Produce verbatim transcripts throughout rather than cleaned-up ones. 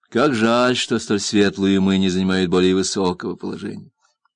Как жаль, что столь светлые умы не занимают более высокого положения.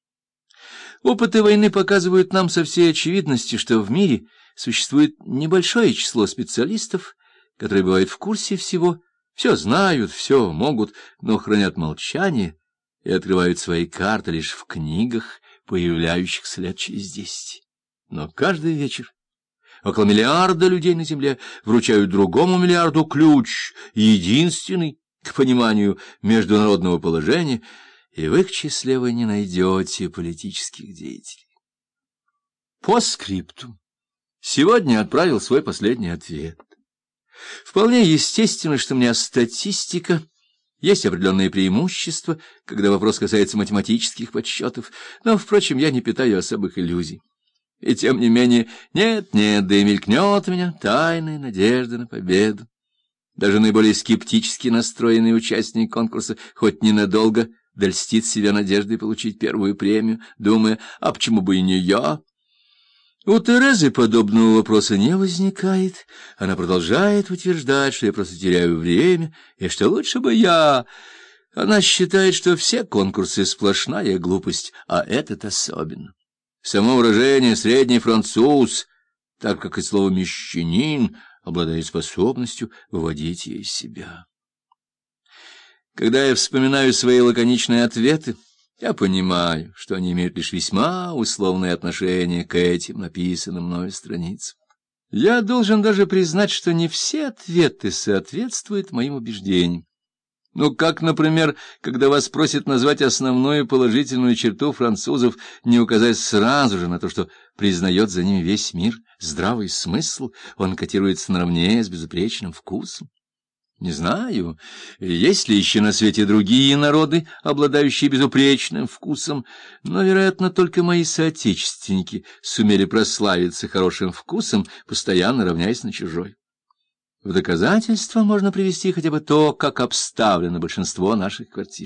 Опыты войны показывают нам со всей очевидностью, что в мире существует небольшое число специалистов, которые бывают в курсе всего, все знают, все могут, но хранят молчание и открывают свои карты лишь в книгах, появляющихся лет через десять. Но каждый вечер около миллиарда людей на Земле вручают другому миллиарду ключ, единственный к пониманию международного положения, и в их числе вы не найдете политических деятелей. По скрипту. Сегодня отправил свой последний ответ. Вполне естественно, что у меня статистика, есть определенные преимущества, когда вопрос касается математических подсчетов, но, впрочем, я не питаю особых иллюзий. И тем не менее, нет-нет, да и мелькнет у меня тайная надежда на победу. Даже наиболее скептически настроенный участник конкурса хоть ненадолго дольстит себя надеждой получить первую премию, думая, а почему бы и не я? У Терезы подобного вопроса не возникает. Она продолжает утверждать, что я просто теряю время, и что лучше бы я... Она считает, что все конкурсы — сплошная глупость, а этот особенно. Само выражение «средний француз», так как и слово «мещанин», обладает способностью выводить ее из себя. Когда я вспоминаю свои лаконичные ответы, я понимаю, что они имеют лишь весьма условное отношение к этим написанным мною страницам. Я должен даже признать, что не все ответы соответствуют моим убеждениям. Ну, как, например, когда вас просят назвать основную положительную черту французов, не указать сразу же на то, что признает за ними весь мир здравый смысл, он котируется наравне с безупречным вкусом. Не знаю, есть ли еще на свете другие народы, обладающие безупречным вкусом, но, вероятно, только мои соотечественники сумели прославиться хорошим вкусом, постоянно равняясь на чужой. В доказательство можно привести хотя бы то, как обставлено большинство наших квартир.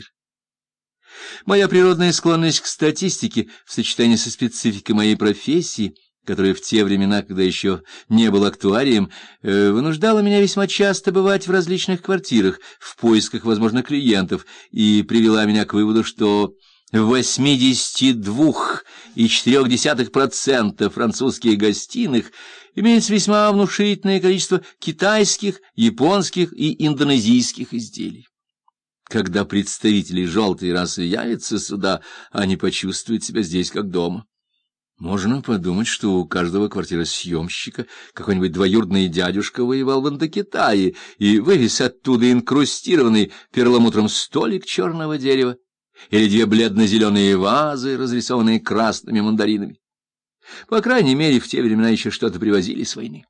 Моя природная склонность к статистике в сочетании со спецификой моей профессии, которая в те времена, когда еще не был актуарием, э, вынуждала меня весьма часто бывать в различных квартирах в поисках возможных клиентов и привела меня к выводу, что в восьмидесяти двух и четырёх десятых процента французских гостиных имеется весьма внушительное количество китайских, японских и индонезийских изделий. Когда представители желтой расы явятся сюда, они почувствуют себя здесь как дома. Можно подумать, что у каждого квартиросъемщика какой-нибудь двоюродный дядюшка воевал в Индокитае и вывез оттуда инкрустированный перламутром столик черного дерева или две бледно-зеленые вазы, разрисованные красными мандаринами. По крайней мере, в те времена еще что-то привозили с войны.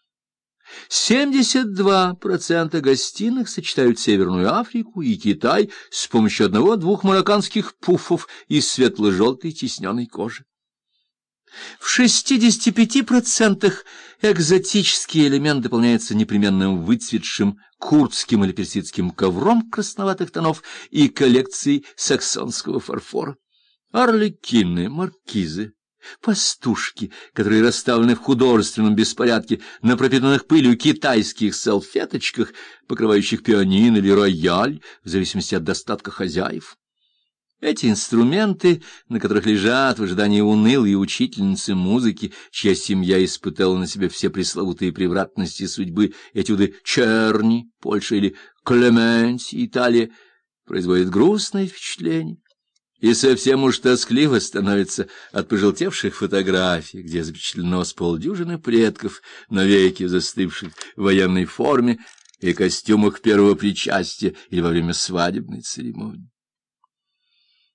семьдесят два процента гостиных сочетают Северную Африку и Китай с помощью одного-двух марокканских пуфов из светло-желтой тисненной кожи. В шестидесяти пяти процентах экзотический элемент дополняется непременным выцветшим курдским или персидским ковром красноватых тонов и коллекцией саксонского фарфора. Арлекины, маркизы, пастушки, которые расставлены в художественном беспорядке на пропитанных пылью китайских салфеточках, покрывающих пианино или рояль, в зависимости от достатка хозяев. Эти инструменты, на которых лежат в ожидании унылые учительницы музыки, чья семья испытала на себе все пресловутые превратности судьбы, этюды Черни, Польша, или Клементи, Италия, производят грустное впечатление. И совсем уж тоскливо становится от пожелтевших фотографий, где запечатлено с полдюжины предков, навеки застывших в военной форме и костюмах первого причастия или во время свадебной церемонии.